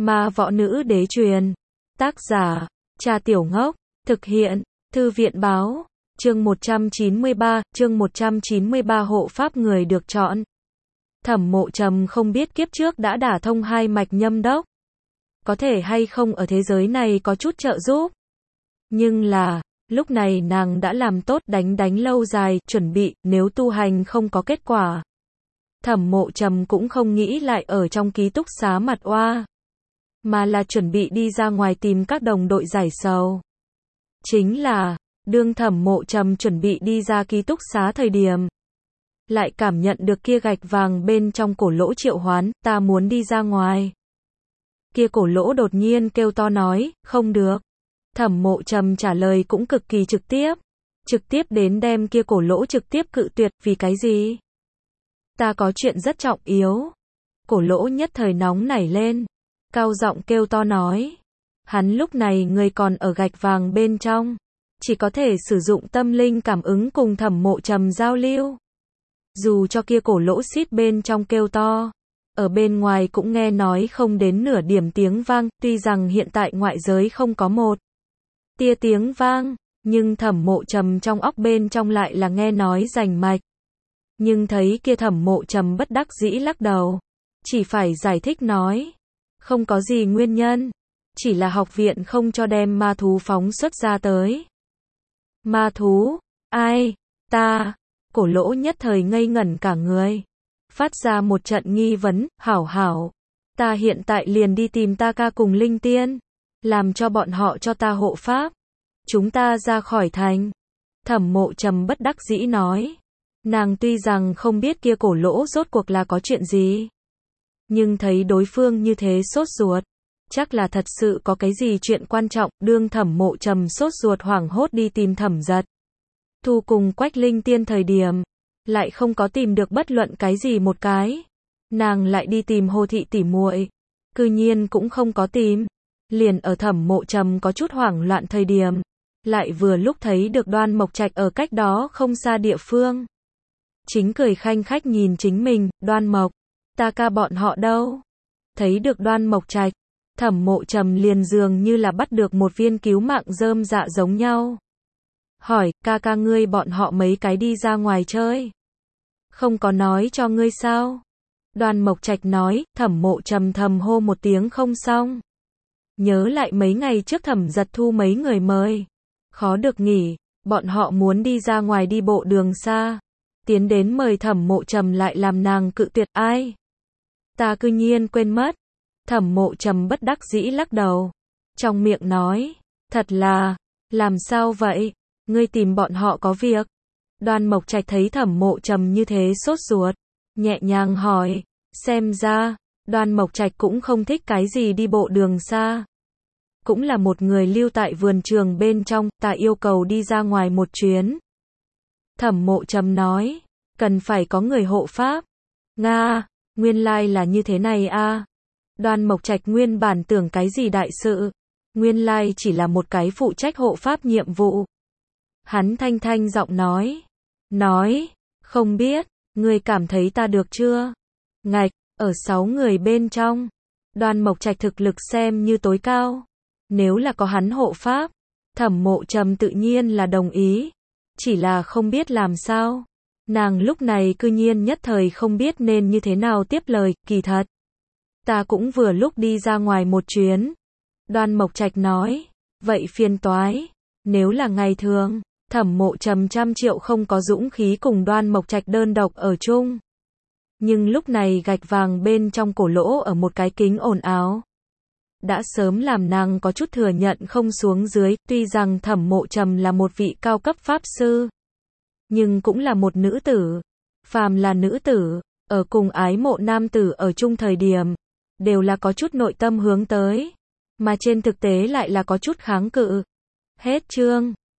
Ma võ nữ đế truyền. Tác giả, Trà Tiểu Ngốc. Thực hiện, Thư viện báo. Chương 193, hộ pháp người được chọn. Thẩm Mộ Trầm không biết kiếp trước đã đả thông hai mạch nhâm đốc. Có thể hay không ở thế giới này có chút trợ giúp. Nhưng là, lúc này nàng đã làm tốt đánh lâu dài, chuẩn bị, nếu tu hành không có kết quả. Thẩm Mộ Trầm cũng không nghĩ lại ở trong ký túc xá mặt oa, mà là chuẩn bị đi ra ngoài tìm các đồng đội giải sầu. Chính là, đương Thẩm Mộ Trầm chuẩn bị đi ra ký túc xá thời điểm, lại cảm nhận được kia gạch vàng bên trong cổ lỗ triệu hoán, ta muốn đi ra ngoài. Kia cổ lỗ đột nhiên kêu to nói, không được. Thẩm Mộ Trầm trả lời cũng cực kỳ trực tiếp đến đem kia cổ lỗ trực tiếp cự tuyệt, vì cái gì? Ta có chuyện rất trọng yếu. Cổ lỗ nhất thời nóng nảy lên, cao giọng kêu to nói. Hắn lúc này người còn ở gạch vàng bên trong, chỉ có thể sử dụng tâm linh cảm ứng cùng Thẩm Mộ Trầm giao lưu. Dù cho kia cổ lỗ xít bên trong kêu to, ở bên ngoài cũng nghe nói không đến nửa điểm tiếng vang, tuy rằng hiện tại ngoại giới không có một tia tiếng vang, nhưng Thẩm Mộ Trầm trong óc bên trong lại là nghe nói rành mạch. Nhưng thấy kia Thẩm Mộ Trầm bất đắc dĩ lắc đầu, chỉ phải giải thích nói, không có gì nguyên nhân, chỉ là học viện không cho đem ma thú phóng xuất ra tới. Ma thú? Ai? Ta? Cổ lỗ nhất thời ngây ngẩn cả người, phát ra một trận nghi vấn, hảo, ta hiện tại liền đi tìm ta ca cùng linh tiên, làm cho bọn họ cho ta hộ pháp, chúng ta ra khỏi thành. Thẩm Mộ Trầm bất đắc dĩ nói, nàng tuy rằng không biết kia cổ lỗ rốt cuộc là có chuyện gì, nhưng thấy đối phương như thế sốt ruột, chắc là thật sự có cái gì chuyện quan trọng. Đương Thẩm Mộ Trầm sốt ruột hoảng hốt đi tìm Thẩm Giật Thu cùng Quách Linh Tiên thời điểm, lại không có tìm được bất luận cái gì một cái. Nàng lại đi tìm Hồ thị tỷ muội, cư nhiên cũng không có tìm. Liền ở Thẩm Mộ Trầm có chút hoảng loạn thời điểm, lại vừa lúc thấy được Đoan Mộc Trạch ở cách đó không xa địa phương, chính cười khanh khách nhìn chính mình. Đoan Mộc, ta ca bọn họ đâu? Thấy được Đoan Mộc Trạch, Thẩm Mộ Trầm liền dường như là bắt được một viên cứu mạng rơm dạ giống nhau. Hỏi, ca ngươi bọn họ mấy cái đi ra ngoài chơi, không có nói cho ngươi sao? Đoan Mộc Trạch nói. Thẩm Mộ Trầm thầm hô một tiếng không xong, nhớ lại mấy ngày trước Thẩm Giật Thu mấy người mời, khó được nghỉ, bọn họ muốn đi ra ngoài đi bộ đường xa, tiến đến mời Thẩm Mộ Trầm lại làm nàng cự tuyệt. Ai? Ta cư nhiên quên mất. Thẩm Mộ Trầm bất đắc dĩ lắc đầu, trong miệng nói, thật là, làm sao vậy? Ngươi tìm bọn họ có việc? Đoan Mộc Trạch thấy Thẩm Mộ Trầm như thế sốt ruột, nhẹ nhàng hỏi, xem ra, Đoan Mộc Trạch cũng không thích cái gì đi bộ đường xa, cũng là một người lưu tại vườn trường bên trong. Ta yêu cầu đi ra ngoài một chuyến. Thẩm Mộ Trầm nói, cần phải có người hộ pháp. Nga, nguyên lai là như thế này a. Đoan Mộc Trạch nguyên bản tưởng cái gì đại sự, nguyên lai chỉ là một cái phụ trách hộ pháp nhiệm vụ. Hắn thanh giọng nói, không biết, ngươi cảm thấy ta được chưa? Ngạch, ở 6 người bên trong, Đoan Mộc Trạch thực lực xem như tối cao, nếu là có hắn hộ pháp, Thẩm Mộ Trầm tự nhiên là đồng ý, chỉ là không biết làm sao. Nàng lúc này cư nhiên nhất thời không biết nên như thế nào tiếp lời. Kỳ thật, ta cũng vừa lúc đi ra ngoài một chuyến. Đoan Mộc Trạch nói, vậy phiền toái, nếu là ngày thường, Thẩm Mộ Trầm trăm triệu không có dũng khí cùng Đoan Mộc Trạch đơn độc ở chung. Nhưng lúc này gạch vàng bên trong cổ lỗ ở một cái kính ồn ào, đã sớm làm nàng có chút thừa nhận không xuống dưới. Tuy rằng Thẩm Mộ Trầm là một vị cao cấp pháp sư, nhưng cũng là một nữ tử. Phàm là nữ tử, ở cùng ái mộ nam tử ở chung thời điểm, đều là có chút nội tâm hướng tới, mà trên thực tế lại là có chút kháng cự. Hết chương.